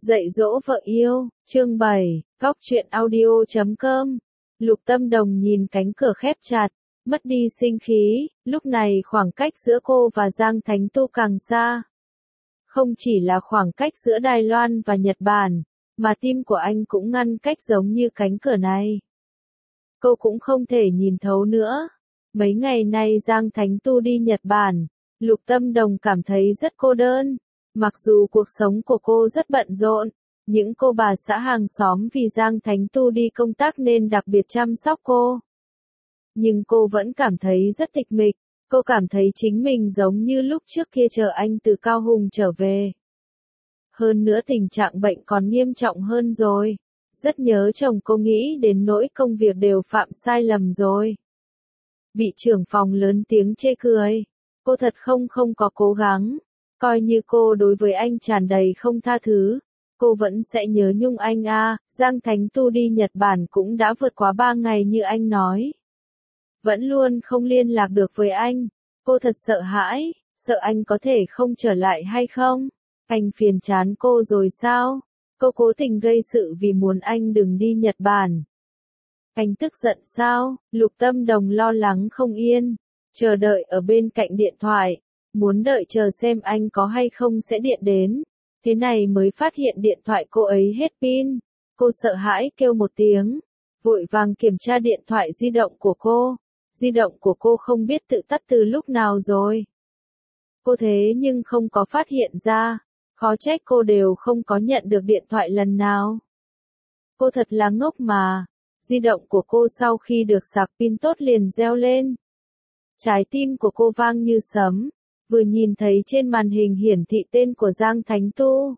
Dạy dỗ vợ yêu, chương 7, góc truyện audio.com. Lục Tâm Đồng nhìn cánh cửa khép chặt, mất đi sinh khí, lúc này khoảng cách giữa cô và Giang Thánh Tu càng xa. Không chỉ là khoảng cách giữa Đài Loan và Nhật Bản, mà tim của anh cũng ngăn cách giống như cánh cửa này. Cô cũng không thể nhìn thấu nữa. Mấy ngày nay Giang Thánh Tu đi Nhật Bản, Lục Tâm Đồng cảm thấy rất cô đơn. Mặc dù cuộc sống của cô rất bận rộn, những cô bà xã hàng xóm vì Giang Thánh Tu đi công tác nên đặc biệt chăm sóc cô. Nhưng cô vẫn cảm thấy rất tịch mịch, cô cảm thấy chính mình giống như lúc trước kia chờ anh từ Cao Hùng trở về. Hơn nữa tình trạng bệnh còn nghiêm trọng hơn rồi. Rất nhớ chồng cô, nghĩ đến nỗi công việc đều phạm sai lầm rồi. Bị trưởng phòng lớn tiếng chê cười. Cô thật không có cố gắng. Coi như cô đối với anh tràn đầy không tha thứ, cô vẫn sẽ nhớ nhung anh à. Giang Thánh Tu đi Nhật Bản cũng đã vượt quá 3 ngày như anh nói. Vẫn luôn không liên lạc được với anh. Cô thật sợ hãi, sợ anh có thể không trở lại hay không? Anh phiền chán cô rồi sao? Cô cố tình gây sự vì muốn anh đừng đi Nhật Bản. Anh tức giận sao? Lục Tâm Đồng lo lắng không yên, chờ đợi ở bên cạnh điện thoại. Muốn đợi chờ xem anh có hay không sẽ điện đến. Thế này mới phát hiện điện thoại cô ấy hết pin. Cô sợ hãi kêu một tiếng, vội vàng kiểm tra điện thoại di động của cô. Di động của cô không biết tự tắt từ lúc nào rồi. Cô thế nhưng không có phát hiện ra. Khó trách cô đều không có nhận được điện thoại lần nào. Cô thật là ngốc mà. Di động của cô sau khi được sạc pin tốt liền reo lên. Trái tim của cô vang như sấm. Vừa nhìn thấy trên màn hình hiển thị tên của Giang Thánh Tu.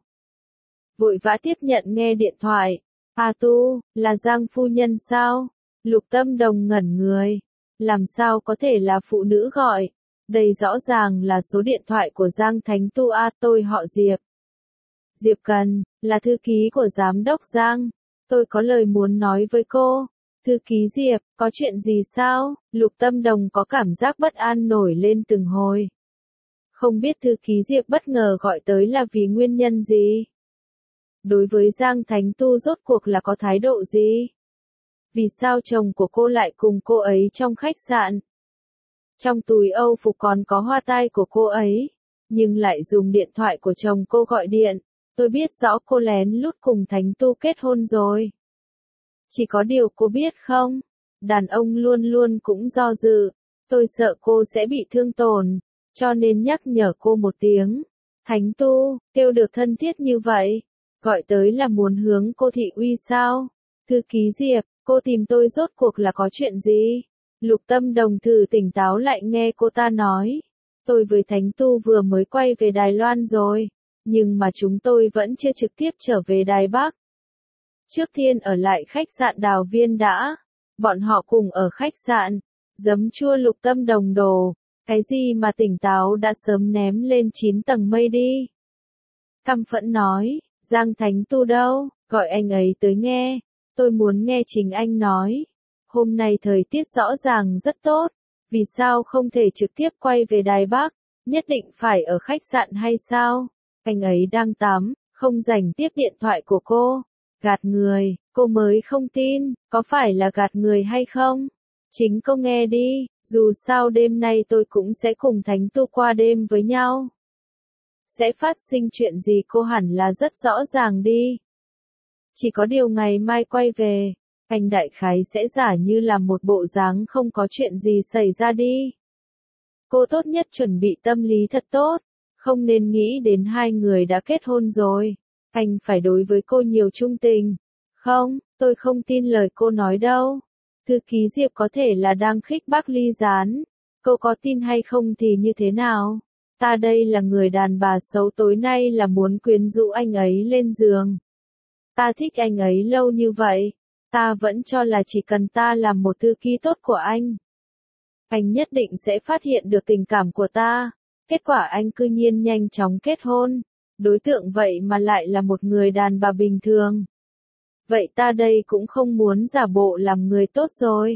Vội vã tiếp nhận nghe điện thoại. À Tu, là Giang phu nhân sao? Lục Tâm Đồng ngẩn người. Làm sao có thể là phụ nữ gọi? Đây rõ ràng là số điện thoại của Giang Thánh Tu à. Tôi họ Diệp. Diệp Cần, là thư ký của giám đốc Giang. Tôi có lời muốn nói với cô. Thư ký Diệp, có chuyện gì sao? Lục Tâm Đồng có cảm giác bất an nổi lên từng hồi. Không biết thư ký Diệp bất ngờ gọi tới là vì nguyên nhân gì? Đối với Giang Thánh Tu rốt cuộc là có thái độ gì? Vì sao chồng của cô lại cùng cô ấy trong khách sạn? Trong túi Âu phục còn có hoa tai của cô ấy, nhưng lại dùng điện thoại của chồng cô gọi điện. Tôi biết rõ cô lén lút cùng Thánh Tu kết hôn rồi. Chỉ có điều cô biết không? Đàn ông luôn luôn cũng do dự. Tôi sợ cô sẽ bị thương tổn, cho nên nhắc nhở cô một tiếng. Thánh Tu, kêu được thân thiết như vậy, gọi tới là muốn hướng cô thị uy sao? Thư ký Diệp, cô tìm tôi rốt cuộc là có chuyện gì? Lục Tâm Đồng thử tỉnh táo lại nghe cô ta nói. Tôi với Thánh Tu vừa mới quay về Đài Loan rồi, nhưng mà chúng tôi vẫn chưa trực tiếp trở về Đài Bắc. Trước tiên ở lại khách sạn Đào Viên đã. Bọn họ cùng ở khách sạn. Giấm chua Lục Tâm Đồng đồ. Cái gì mà tỉnh táo đã sớm ném lên 9 tầng mây đi. Căm phẫn nói, Giang Thánh Tu đâu, gọi anh ấy tới nghe. Tôi muốn nghe chính anh nói. Hôm nay thời tiết rõ ràng rất tốt. Vì sao không thể trực tiếp quay về Đài Bắc? Nhất định phải ở khách sạn hay sao? Anh ấy đang tắm, không rảnh tiếp điện thoại của cô. Gạt người, cô mới không tin, có phải là gạt người hay không? Chính cô nghe đi, dù sao đêm nay tôi cũng sẽ cùng Thánh Tu qua đêm với nhau. Sẽ phát sinh chuyện gì cô hẳn là rất rõ ràng đi. Chỉ có điều ngày mai quay về, anh đại khái sẽ giả như là một bộ dáng không có chuyện gì xảy ra đi. Cô tốt nhất chuẩn bị tâm lý thật tốt, không nên nghĩ đến hai người đã kết hôn rồi. Anh phải đối với cô nhiều trung tình. Không, tôi không tin lời cô nói đâu. Thư ký Diệp có thể là đang khích bác Ly Gián. Cô có tin hay không thì như thế nào? Ta đây là người đàn bà xấu, tối nay là muốn quyến rũ anh ấy lên giường. Ta thích anh ấy lâu như vậy. Ta vẫn cho là chỉ cần ta làm một thư ký tốt của anh nhất định sẽ phát hiện được tình cảm của ta. Kết quả anh cư nhiên nhanh chóng kết hôn. Đối tượng vậy mà lại là một người đàn bà bình thường. Vậy ta đây cũng không muốn giả bộ làm người tốt rồi.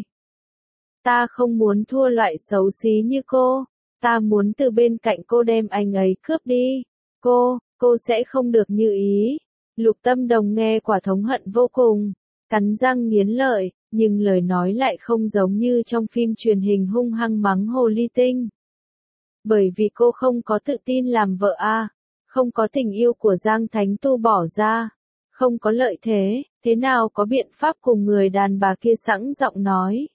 Ta không muốn thua loại xấu xí như cô. Ta muốn từ bên cạnh cô đem anh ấy cướp đi. Cô sẽ không được như ý. Lục Tâm Đồng nghe quả thống hận vô cùng, cắn răng nghiến lợi, nhưng lời nói lại không giống như trong phim truyền hình hung hăng mắng hồ ly tinh. Bởi vì cô không có tự tin làm vợ không có tình yêu của Giang Thánh Tu bỏ ra, không có lợi thế, thế nào có biện pháp cùng người đàn bà kia sẵn giọng nói.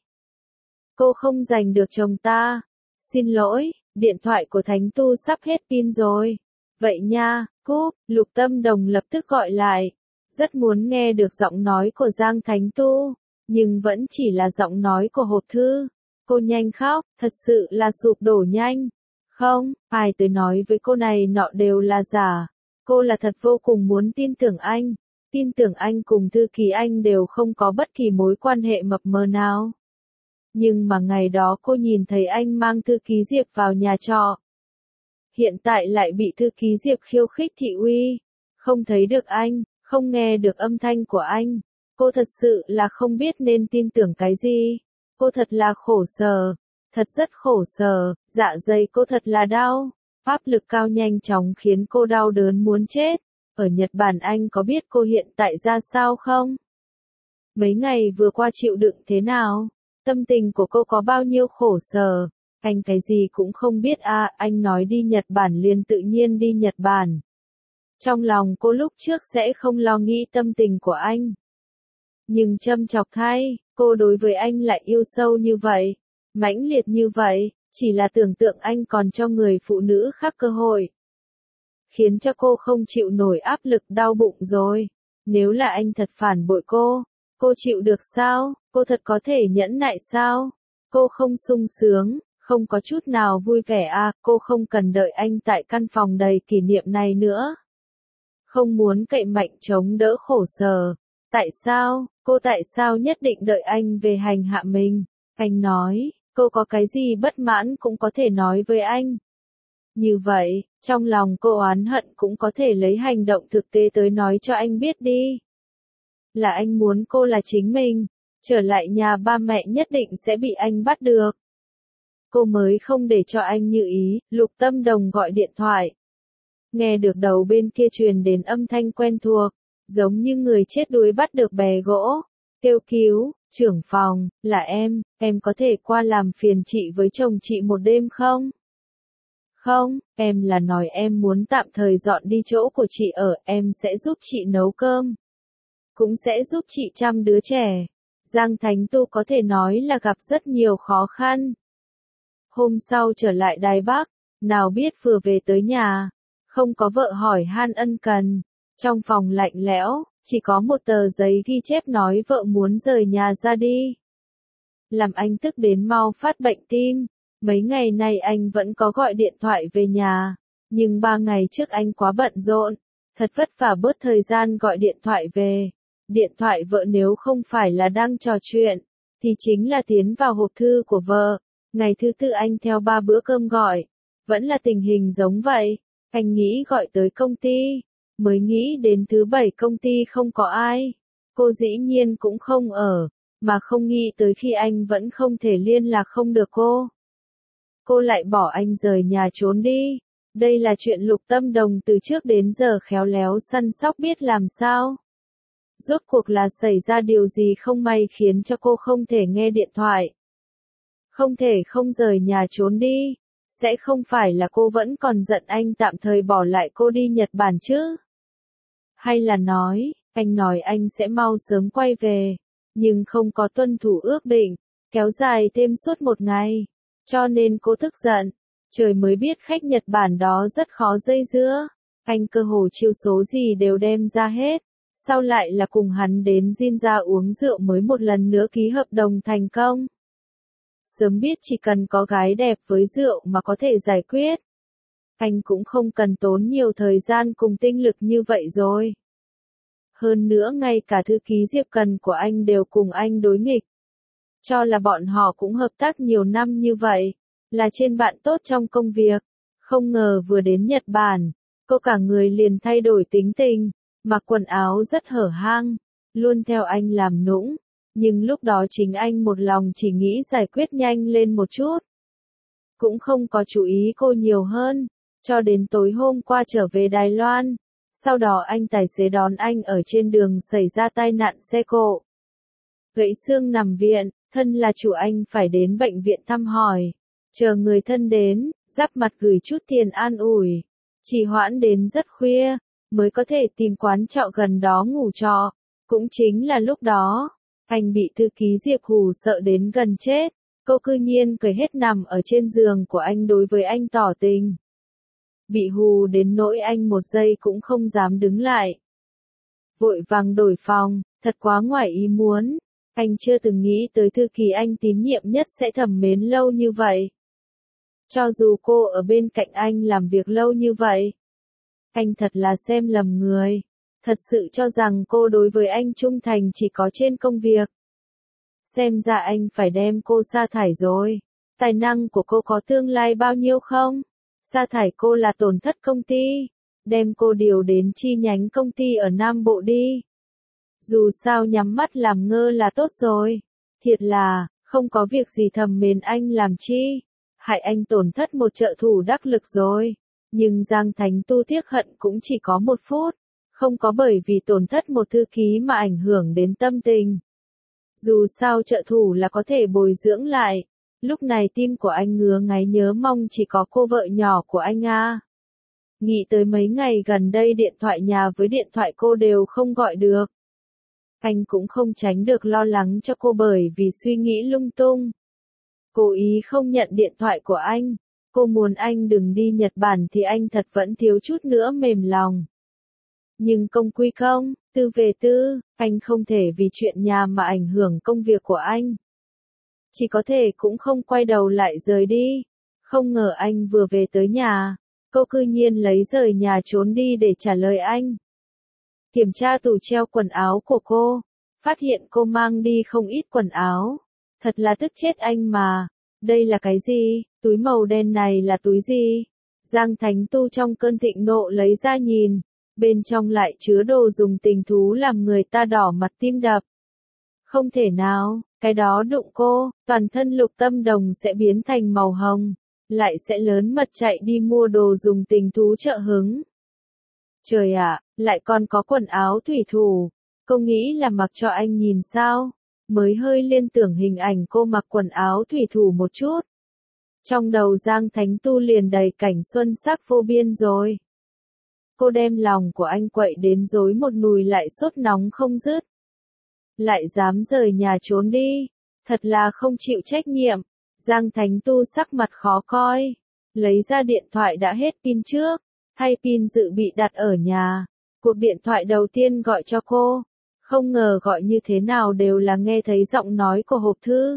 Cô không giành được chồng ta. Xin lỗi, điện thoại của Thánh Tu sắp hết pin rồi. Vậy nha, cúp, Lục Tâm Đồng lập tức gọi lại. Rất muốn nghe được giọng nói của Giang Thánh Tu, nhưng vẫn chỉ là giọng nói của hộp thư. Cô nhanh khóc, thật sự là sụp đổ nhanh. Không, ai tới nói với cô này nọ đều là giả. Cô là thật vô cùng muốn tin tưởng anh. Tin tưởng anh cùng thư ký anh đều không có bất kỳ mối quan hệ mập mờ nào. Nhưng mà ngày đó cô nhìn thấy anh mang thư ký Diệp vào nhà trọ. Hiện tại lại bị thư ký Diệp khiêu khích thị uy. Không thấy được anh, không nghe được âm thanh của anh. Cô thật sự là không biết nên tin tưởng cái gì. Cô thật là khổ sở. Thật rất khổ sở, dạ dày cô thật là đau. Áp lực cao nhanh chóng khiến cô đau đớn muốn chết. Ở Nhật Bản anh có biết cô hiện tại ra sao không? Mấy ngày vừa qua chịu đựng thế nào? Tâm tình của cô có bao nhiêu khổ sở? Anh cái gì cũng không biết anh nói đi Nhật Bản liền tự nhiên đi Nhật Bản. Trong lòng cô lúc trước sẽ không lo nghĩ tâm tình của anh. Nhưng châm chọc thay, cô đối với anh lại yêu sâu như vậy, mãnh liệt như vậy, chỉ là tưởng tượng anh còn cho người phụ nữ khác cơ hội. Khiến cho cô không chịu nổi áp lực đau bụng rồi. Nếu là anh thật phản bội cô chịu được sao? Cô thật có thể nhẫn nại sao? Cô không sung sướng, không có chút nào vui vẻ cô không cần đợi anh tại căn phòng đầy kỷ niệm này nữa. Không muốn cậy mạnh chống đỡ khổ sở. Tại sao? Cô tại sao nhất định đợi anh về hành hạ mình? Anh nói, cô có cái gì bất mãn cũng có thể nói với anh. Như vậy, trong lòng cô oán hận cũng có thể lấy hành động thực tế tới nói cho anh biết đi. Là anh muốn cô là chính mình, trở lại nhà ba mẹ nhất định sẽ bị anh bắt được. Cô mới không để cho anh như ý. Lục Tâm Đồng gọi điện thoại. Nghe được đầu bên kia truyền đến âm thanh quen thuộc, giống như người chết đuối bắt được bè gỗ. Kêu cứu, trưởng phòng, là em có thể qua làm phiền chị với chồng chị một đêm không? Không, em là nói em muốn tạm thời dọn đi chỗ của chị ở, em sẽ giúp chị nấu cơm. Cũng sẽ giúp chị chăm đứa trẻ. Giang Thánh Tu có thể nói là gặp rất nhiều khó khăn. Hôm sau trở lại Đài Bắc, nào biết vừa về tới nhà, không có vợ hỏi han ân cần. Trong phòng lạnh lẽo, chỉ có một tờ giấy ghi chép nói vợ muốn rời nhà ra đi. Làm anh tức đến mau phát bệnh tim. Mấy ngày nay anh vẫn có gọi điện thoại về nhà, nhưng 3 ngày trước anh quá bận rộn, thật vất vả bớt thời gian gọi điện thoại về. Điện thoại vợ nếu không phải là đang trò chuyện, thì chính là tiến vào hộp thư của vợ. Ngày thứ tư anh theo 3 bữa cơm gọi, vẫn là tình hình giống vậy. Anh nghĩ gọi tới công ty, mới nghĩ đến thứ 7 công ty không có ai. Cô dĩ nhiên cũng không ở, mà không nghĩ tới khi anh vẫn không thể liên lạc không được cô. Cô lại bỏ anh rời nhà trốn đi. Đây là chuyện Lục Tâm Đồng từ trước đến giờ khéo léo săn sóc biết làm sao. Rốt cuộc là xảy ra điều gì không may khiến cho cô không thể nghe điện thoại. Không thể không rời nhà trốn đi. Sẽ không phải là cô vẫn còn giận anh tạm thời bỏ lại cô đi Nhật Bản chứ? Hay là anh nói anh sẽ mau sớm quay về, nhưng không có tuân thủ ước định, kéo dài thêm suốt 1 ngày. Cho nên cô tức giận. Trời mới biết khách Nhật Bản đó rất khó dây dưa. Anh cơ hồ chiêu số gì đều đem ra hết. Sau lại là cùng hắn đến Jinja uống rượu mới một lần nữa ký hợp đồng thành công. Sớm biết chỉ cần có gái đẹp với rượu mà có thể giải quyết. Anh cũng không cần tốn nhiều thời gian cùng tinh lực như vậy rồi. Hơn nữa ngay cả thư ký Diệp Cần của anh đều cùng anh đối nghịch. Cho là bọn họ cũng hợp tác nhiều năm như vậy, là trên bạn tốt trong công việc. Không ngờ vừa đến Nhật Bản, cô cả người liền thay đổi tính tình, mặc quần áo rất hở hang, luôn theo anh làm nũng. Nhưng lúc đó chính anh một lòng chỉ nghĩ giải quyết nhanh lên một chút. Cũng không có chú ý cô nhiều hơn, cho đến tối hôm qua trở về Đài Loan. Sau đó anh tài xế đón anh ở trên đường xảy ra tai nạn xe cộ. Gãy xương nằm viện, thân là chủ anh phải đến bệnh viện thăm hỏi. Chờ người thân đến, giáp mặt gửi chút tiền an ủi. Trì hoãn đến rất khuya, mới có thể tìm quán trọ gần đó ngủ trọ. Cũng chính là lúc đó, anh bị thư ký Diệp hù sợ đến gần chết. Cô cư nhiên cười hết nằm ở trên giường của anh đối với anh tỏ tình. Bị hù đến nỗi anh một giây cũng không dám đứng lại. Vội vàng đổi phòng, thật quá ngoài ý muốn. Anh chưa từng nghĩ tới thư ký anh tín nhiệm nhất sẽ thầm mến lâu như vậy. Cho dù cô ở bên cạnh anh làm việc lâu như vậy. Anh thật là xem lầm người. Thật sự cho rằng cô đối với anh trung thành chỉ có trên công việc. Xem ra anh phải đem cô sa thải rồi. Tài năng của cô có tương lai bao nhiêu không? Sa thải cô là tổn thất công ty. Đem cô điều đến chi nhánh công ty ở Nam Bộ đi. Dù sao nhắm mắt làm ngơ là tốt rồi. Thiệt là, không có việc gì thầm mến anh làm chi. Hại anh tổn thất một trợ thủ đắc lực rồi. Nhưng Giang Thánh Tu tiếc hận cũng chỉ có 1 phút. Không có bởi vì tổn thất một thư ký mà ảnh hưởng đến tâm tình. Dù sao trợ thủ là có thể bồi dưỡng lại. Lúc này tim của anh ngứa ngáy nhớ mong chỉ có cô vợ nhỏ của anh à. Nghĩ tới mấy ngày gần đây điện thoại nhà với điện thoại cô đều không gọi được. Anh cũng không tránh được lo lắng cho cô bởi vì suy nghĩ lung tung. Cố ý không nhận điện thoại của anh. Cô muốn anh đừng đi Nhật Bản thì anh thật vẫn thiếu chút nữa mềm lòng. Nhưng công quy công, tư về tư, anh không thể vì chuyện nhà mà ảnh hưởng công việc của anh. Chỉ có thể cũng không quay đầu lại rời đi. Không ngờ anh vừa về tới nhà, cô cư nhiên lấy rời nhà trốn đi để trả lời anh. Kiểm tra tủ treo quần áo của cô, phát hiện cô mang đi không ít quần áo. Thật là tức chết anh mà. Đây là cái gì? Túi màu đen này là túi gì? Giang Thánh Tu trong cơn thịnh nộ lấy ra nhìn. Bên trong lại chứa đồ dùng tình thú làm người ta đỏ mặt tim đập. Không thể nào, cái đó đụng cô, toàn thân Lục Tâm Đồng sẽ biến thành màu hồng. Lại sẽ lớn mật chạy đi mua đồ dùng tình thú trợ hứng. Trời ạ, lại còn có quần áo thủy thủ. Cô nghĩ là mặc cho anh nhìn sao? Mới hơi liên tưởng hình ảnh cô mặc quần áo thủy thủ một chút. Trong đầu Giang Thánh Tu liền đầy cảnh xuân sắc vô biên rồi. Cô đem lòng của anh quậy đến rối một nùi lại sốt nóng không dứt. Lại dám rời nhà trốn đi. Thật là không chịu trách nhiệm. Giang Thánh Tu sắc mặt khó coi. Lấy ra điện thoại đã hết pin trước. Thay pin dự bị đặt ở nhà. Cuộc điện thoại đầu tiên gọi cho cô. Không ngờ gọi như thế nào đều là nghe thấy giọng nói của hộp thư.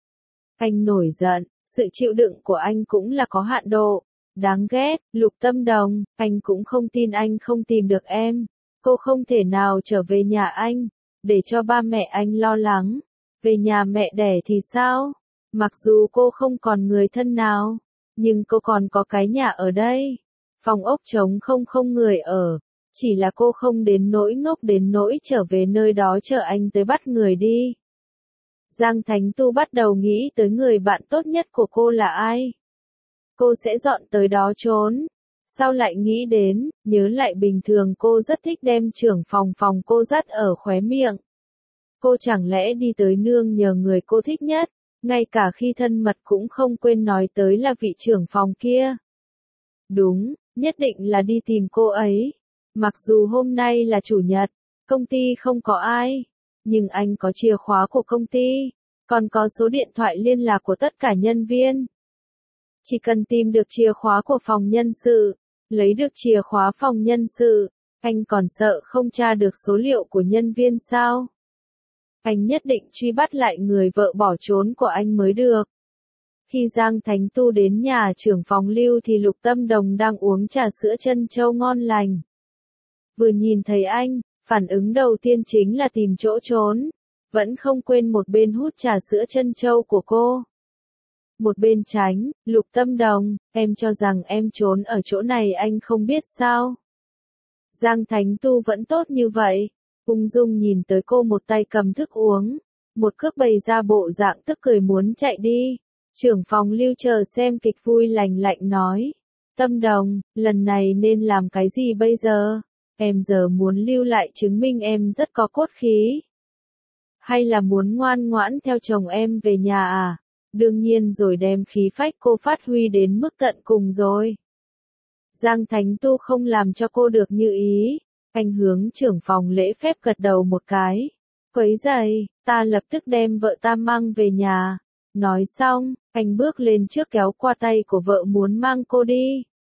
Anh nổi giận, sự chịu đựng của anh cũng là có hạn độ. Đáng ghét, Lục Tâm Đồng, anh cũng không tin anh không tìm được em. Cô không thể nào trở về nhà anh, để cho ba mẹ anh lo lắng. Về nhà mẹ đẻ thì sao? Mặc dù cô không còn người thân nào, nhưng cô còn có cái nhà ở đây. Phòng ốc trống không người ở. Chỉ là cô không đến nỗi ngốc đến nỗi trở về nơi đó chờ anh tới bắt người đi. Giang Thánh Tu bắt đầu nghĩ tới người bạn tốt nhất của cô là ai. Cô sẽ dọn tới đó trốn. Sao lại nghĩ đến, nhớ lại bình thường cô rất thích đem trưởng phòng cô dắt ở khóe miệng. Cô chẳng lẽ đi tới nương nhờ người cô thích nhất, ngay cả khi thân mật cũng không quên nói tới là vị trưởng phòng kia. Đúng, nhất định là đi tìm cô ấy. Mặc dù hôm nay là chủ nhật, công ty không có ai, nhưng anh có chìa khóa của công ty, còn có số điện thoại liên lạc của tất cả nhân viên. Chỉ cần tìm được chìa khóa của phòng nhân sự, lấy được chìa khóa phòng nhân sự, anh còn sợ không tra được số liệu của nhân viên sao? Anh nhất định truy bắt lại người vợ bỏ trốn của anh mới được. Khi Giang Thánh Tu đến nhà trưởng phòng Lưu thì Lục Tâm Đồng đang uống trà sữa trân châu ngon lành. Vừa nhìn thấy anh, phản ứng đầu tiên chính là tìm chỗ trốn, vẫn không quên một bên hút trà sữa trân châu của cô. Một bên tránh, Lục Tâm Đồng, em cho rằng em trốn ở chỗ này anh không biết sao. Giang Thánh Tu vẫn tốt như vậy, ung dung nhìn tới cô một tay cầm thức uống, một cước bày ra bộ dạng tức cười muốn chạy đi. Trưởng phòng Lưu chờ xem kịch vui lành lạnh nói, Tâm Đồng, lần này nên làm cái gì bây giờ? Em giờ muốn lưu lại chứng minh em rất có cốt khí. Hay là muốn ngoan ngoãn theo chồng em về nhà à? Đương nhiên rồi, đem khí phách cô phát huy đến mức tận cùng rồi. Giang Thánh Tu không làm cho cô được như ý. Anh hướng trưởng phòng lễ phép gật đầu một cái. Quấy giày, ta lập tức đem vợ ta mang về nhà. Nói xong, anh bước lên trước kéo qua tay của vợ muốn mang cô đi.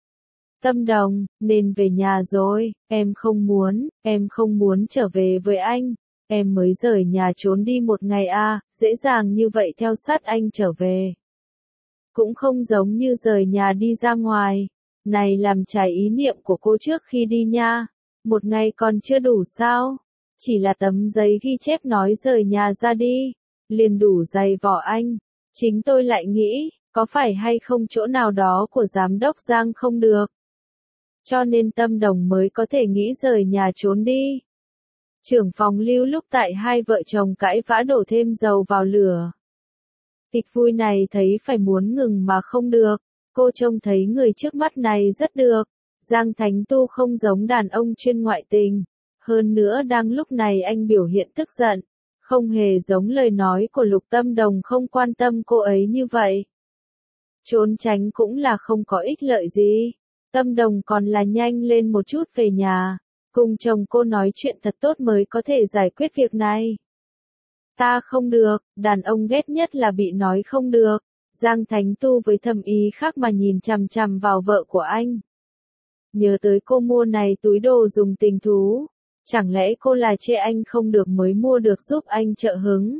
Tâm Đồng, nên về nhà rồi, em không muốn trở về với anh. Em mới rời nhà trốn đi một ngày à, dễ dàng như vậy theo sát anh trở về. Cũng không giống như rời nhà đi ra ngoài. Này làm trái ý niệm của cô trước khi đi nha. Một ngày còn chưa đủ sao? Chỉ là tấm giấy ghi chép nói rời nhà ra đi. Liền đủ dày vỏ anh. Chính tôi lại nghĩ, có phải hay không chỗ nào đó của giám đốc Giang không được. Cho nên Tâm Đồng mới có thể nghĩ rời nhà trốn đi. Trưởng phòng Lưu lúc tại hai vợ chồng cãi vã đổ thêm dầu vào lửa. Kịch vui này thấy phải muốn ngừng mà không được. Cô trông thấy người trước mắt này rất được. Giang Thánh Tu không giống đàn ông chuyên ngoại tình. Hơn nữa đang lúc này anh biểu hiện tức giận. Không hề giống lời nói của Lục Tâm Đồng không quan tâm cô ấy như vậy. Trốn tránh cũng là không có ích lợi gì. Tâm Đồng còn là nhanh lên một chút về nhà. Cùng chồng cô nói chuyện thật tốt mới có thể giải quyết việc này. Ta không được, đàn ông ghét nhất là bị nói không được. Giang Thánh Tu với thầm ý khác mà nhìn chằm chằm vào vợ của anh. Nhớ tới cô mua này túi đồ dùng tình thú. Chẳng lẽ cô là chê anh không được mới mua được giúp anh trợ hứng?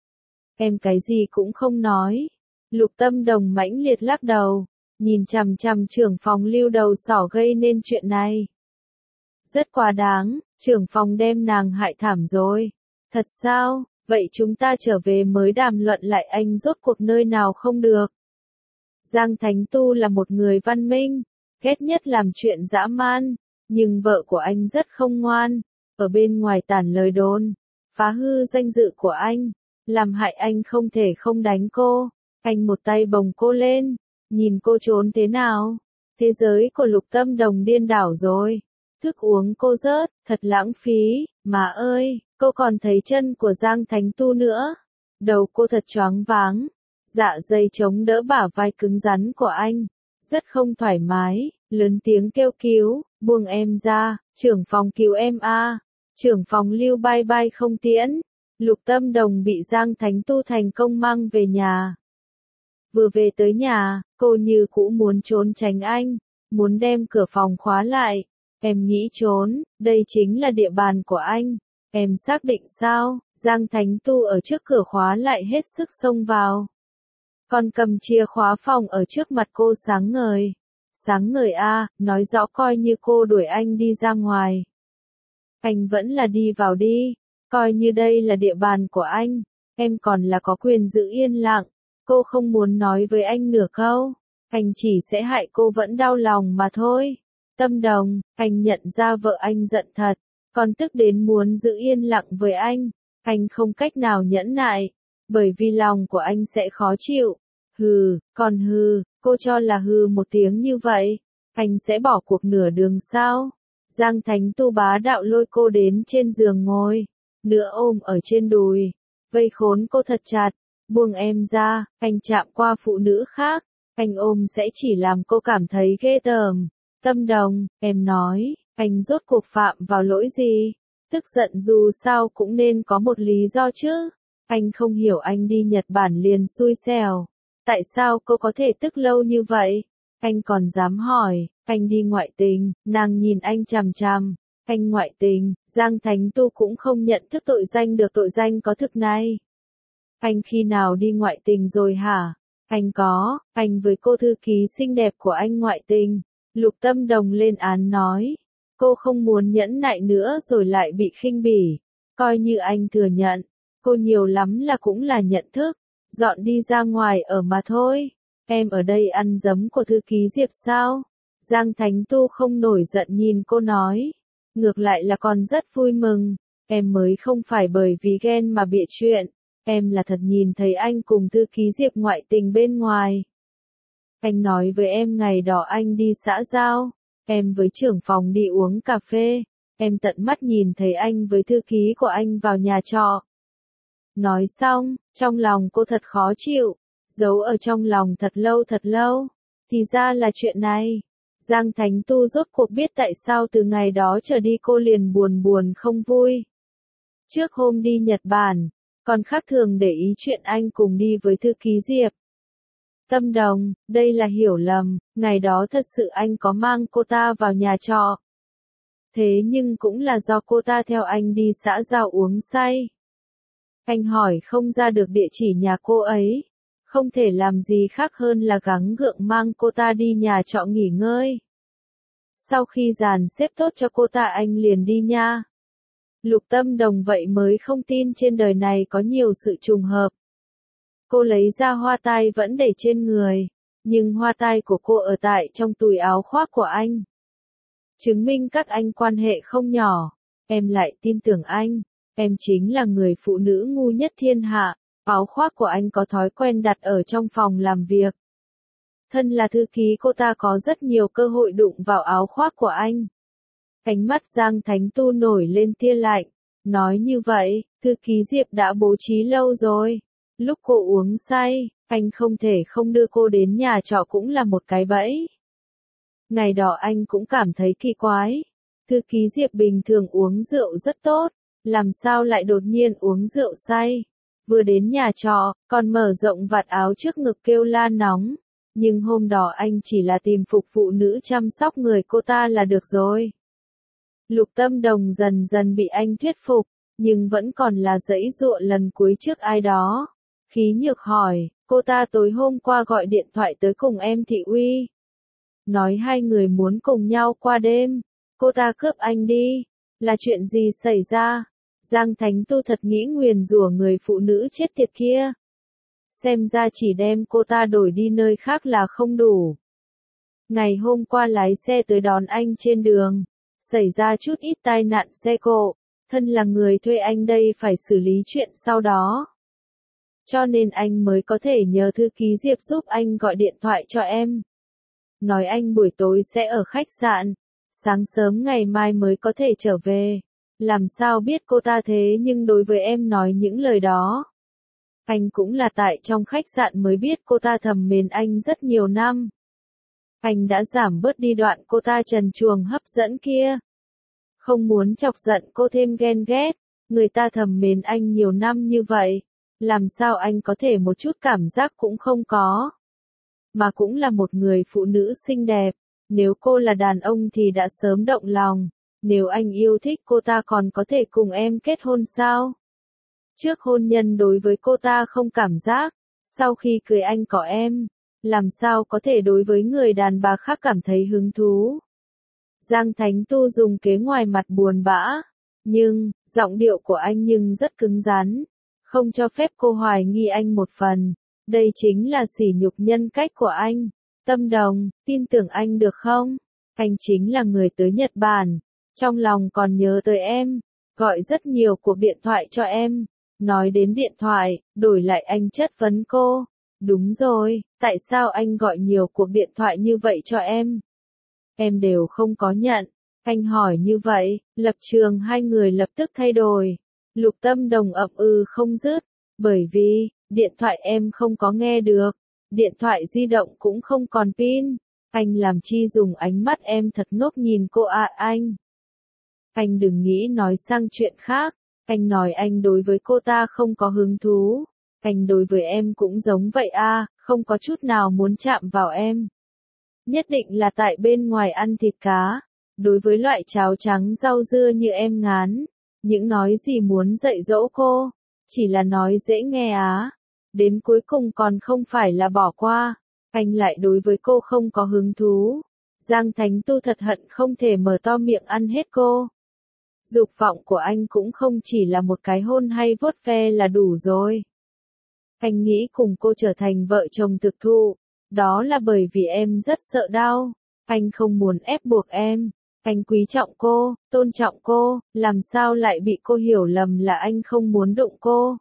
Em cái gì cũng không nói. Lục Tâm Đồng mãnh liệt lắc đầu. Nhìn chằm chằm trưởng phòng Lưu đầu sỏ gây nên chuyện này. Rất quá đáng, trưởng phòng đem nàng hại thảm rồi. Thật sao, vậy chúng ta trở về mới đàm luận lại anh rốt cuộc nơi nào không được. Giang Thánh Tu là một người văn minh, ghét nhất làm chuyện dã man, nhưng vợ của anh rất không ngoan, ở bên ngoài tản lời đồn, phá hư danh dự của anh, làm hại anh không thể không đánh cô. Anh một tay bồng cô lên, nhìn cô trốn thế nào. Thế giới của Lục Tâm Đồng điên đảo rồi. Thức uống cô rớt, thật lãng phí, mà ơi, cô còn thấy chân của Giang Thánh Tu nữa. Đầu cô thật choáng váng, dạ dày chống đỡ bả vai cứng rắn của anh, rất không thoải mái, lớn tiếng kêu cứu, buông em ra, trưởng phòng cứu em a. Trưởng phòng Lưu bay bay không tiễn. Lục Tâm Đồng bị Giang Thánh Tu thành công mang về nhà. Vừa về tới nhà, cô như cũ muốn trốn tránh anh, muốn đem cửa phòng khóa lại. Em nghĩ trốn, đây chính là địa bàn của anh. Em xác định sao? Giang Thánh Tu ở trước cửa khóa lại hết sức xông vào. Còn cầm chìa khóa phòng ở trước mặt cô sáng ngời. Sáng ngời a, nói rõ coi như cô đuổi anh đi ra ngoài. Anh vẫn là đi vào đi, coi như đây là địa bàn của anh. Em còn là có quyền giữ yên lặng. Cô không muốn nói với anh nửa câu. Anh chỉ sẽ hại cô vẫn đau lòng mà thôi. Tâm Đồng, anh nhận ra vợ anh giận thật, còn tức đến muốn giữ yên lặng với anh. Anh không cách nào nhẫn nại, bởi vì lòng của anh sẽ khó chịu. Hừ, còn hừ, cô cho là hừ một tiếng như vậy, anh sẽ bỏ cuộc nửa đường sao? Giang Thánh Tu bá đạo lôi cô đến trên giường ngồi, nửa ôm ở trên đùi, vây khốn cô thật chặt. Buông em ra, anh chạm qua phụ nữ khác, anh ôm sẽ chỉ làm cô cảm thấy ghê tởm. Tâm Đồng, em nói, anh rốt cuộc phạm vào lỗi gì? Tức giận dù sao cũng nên có một lý do chứ. Anh không hiểu anh đi Nhật Bản liền xui xẻo. Tại sao cô có thể tức lâu như vậy? Anh còn dám hỏi, anh đi ngoại tình, nàng nhìn anh chằm chằm. Anh ngoại tình, Giang Thánh Tu cũng không nhận thức tội danh được tội danh có thực này. Anh khi nào đi ngoại tình rồi hả? Anh có, anh với cô thư ký xinh đẹp của anh ngoại tình. Lục Tâm Đồng lên án nói. Cô không muốn nhẫn nại nữa rồi lại bị khinh bỉ. Coi như anh thừa nhận. Cô nhiều lắm là cũng là nhận thức. Dọn đi ra ngoài ở mà thôi. Em ở đây ăn giấm của thư ký Diệp sao? Giang Thánh Tu không nổi giận nhìn cô nói. Ngược lại là còn rất vui mừng. Em mới không phải bởi vì ghen mà bịa chuyện. Em là thật nhìn thấy anh cùng thư ký Diệp ngoại tình bên ngoài. Anh nói với em ngày đó anh đi xã giao, em với trưởng phòng đi uống cà phê, Em tận mắt nhìn thấy anh với thư ký của anh vào nhà trọ. Nói xong, trong lòng cô thật khó chịu, giấu ở trong lòng thật lâu. Thì ra là chuyện này. Giang Thánh Tu rốt cuộc biết tại sao từ ngày đó trở đi cô liền buồn không vui. Trước hôm đi Nhật Bản, còn khác thường để ý chuyện anh cùng đi với thư ký Diệp. Tâm Đồng, đây là hiểu lầm, ngày đó thật sự anh có mang cô ta vào nhà trọ. Thế nhưng cũng là do cô ta theo anh đi xã giao uống say. Anh hỏi không ra được địa chỉ nhà cô ấy. Không thể làm gì khác hơn là gắng gượng mang cô ta đi nhà trọ nghỉ ngơi. Sau khi dàn xếp tốt cho cô ta anh liền đi nha. Lục Tâm Đồng vậy mới không tin trên đời này có nhiều sự trùng hợp. Cô lấy ra hoa tai vẫn để trên người, nhưng hoa tai của cô ở tại trong túi áo khoác của anh. Chứng minh các anh quan hệ không nhỏ, em lại tin tưởng anh, em chính là người phụ nữ ngu nhất thiên hạ, áo khoác của anh có thói quen đặt ở trong phòng làm việc. Thân là thư ký cô ta có rất nhiều cơ hội đụng vào áo khoác của anh. Ánh mắt Giang Thánh Tu nổi lên tia lạnh, nói như vậy, thư ký Diệp đã bố trí lâu rồi. Lúc cô uống say, anh không thể không đưa cô đến nhà trọ cũng là một cái bẫy. Ngày đó anh cũng cảm thấy kỳ quái. Thư ký Diệp bình thường uống rượu rất tốt, làm sao lại đột nhiên uống rượu say. Vừa đến nhà trọ, còn mở rộng vạt áo trước ngực kêu la nóng. Nhưng hôm đó anh chỉ là tìm phục vụ nữ chăm sóc người cô ta là được rồi. Lục Tâm Đồng dần dần bị anh thuyết phục, nhưng vẫn còn là giãy giụa lần cuối trước ai đó. Khí Nhược hỏi, cô ta tối hôm qua gọi điện thoại tới cùng em Thị Uy. Nói hai người muốn cùng nhau qua đêm. Cô ta cướp anh đi. Là chuyện gì xảy ra? Giang Thánh Tu thật nghĩ nguyền rủa người phụ nữ chết tiệt kia. Xem ra chỉ đem cô ta đổi đi nơi khác là không đủ. Ngày hôm qua lái xe tới đón anh trên đường. Xảy ra chút ít tai nạn xe cộ. Thân là người thuê anh đây phải xử lý chuyện sau đó. Cho nên anh mới có thể nhờ thư ký Diệp giúp anh gọi điện thoại cho em. Nói anh buổi tối sẽ ở khách sạn. Sáng sớm ngày mai mới có thể trở về. Làm sao biết cô ta thế nhưng đối với em nói những lời đó. Anh cũng là tại trong khách sạn mới biết cô ta thầm mến anh rất nhiều năm. Anh đã giảm bớt đi đoạn cô ta trần truồng hấp dẫn kia. Không muốn chọc giận cô thêm ghen ghét. Người ta thầm mến anh nhiều năm như vậy. Làm sao anh có thể một chút cảm giác cũng không có. Mà cũng là một người phụ nữ xinh đẹp. Nếu cô là đàn ông thì đã sớm động lòng. Nếu anh yêu thích cô ta còn có thể cùng em kết hôn sao? Trước hôn nhân đối với cô ta không cảm giác. Sau khi cưới anh có em. Làm sao có thể đối với người đàn bà khác cảm thấy hứng thú? Giang Thánh Tu dùng kế ngoài mặt buồn bã. Nhưng, giọng điệu của anh nhưng rất cứng rắn. Không cho phép cô hoài nghi anh một phần. Đây chính là sỉ nhục nhân cách của anh. Tâm Đồng, tin tưởng anh được không? Anh chính là người tới Nhật Bản. Trong lòng còn nhớ tới em. Gọi rất nhiều cuộc điện thoại cho em. Nói đến điện thoại, đổi lại anh chất vấn cô. Đúng rồi, tại sao anh gọi nhiều cuộc điện thoại như vậy cho em? Em đều không có nhận. Anh hỏi như vậy, lập trường hai người lập tức thay đổi. Lục Tâm Đồng ậm ừ không dứt. Bởi vì, điện thoại em không có nghe được. Điện thoại di động cũng không còn pin. Anh làm chi dùng ánh mắt em thật ngốc nhìn cô ạ anh. Anh đừng nghĩ nói sang chuyện khác. Anh nói anh đối với cô ta không có hứng thú. Anh đối với em cũng giống vậy à, không có chút nào muốn chạm vào em. Nhất định là tại bên ngoài ăn thịt cá. Đối với loại cháo trắng rau dưa như em ngán. Những nói gì muốn dạy dỗ cô. Chỉ là nói dễ nghe á. Đến cuối cùng còn không phải là bỏ qua. Anh lại đối với cô không có hứng thú. Giang Thánh Tu thật hận không thể mở to miệng ăn hết cô. Dục vọng của anh cũng không chỉ là một cái hôn hay vuốt ve là đủ rồi. Anh nghĩ cùng cô trở thành vợ chồng thực thụ. Đó là bởi vì em rất sợ đau. Anh không muốn ép buộc em. Anh quý trọng cô, tôn trọng cô, làm sao lại bị cô hiểu lầm là anh không muốn đụng cô.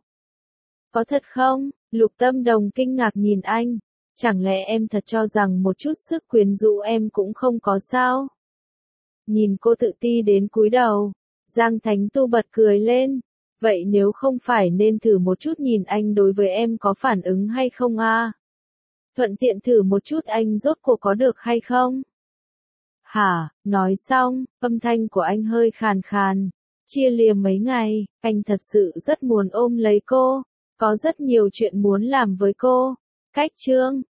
Có thật không? Lục Tâm Đồng kinh ngạc nhìn anh. Chẳng lẽ em thật cho rằng một chút sức quyến rũ em cũng không có sao? nhìn cô tự ti đến cúi đầu. Giang Thánh Tu bật cười lên. Vậy nếu không phải nên thử một chút nhìn anh đối với em có phản ứng hay không à? Thuận tiện thử một chút anh rốt cuộc có được hay không? Hả, nói xong, âm thanh của anh hơi khàn khàn. Chia lìa mấy ngày, anh thật sự rất muốn ôm lấy cô. Có rất nhiều chuyện muốn làm với cô. Cách chương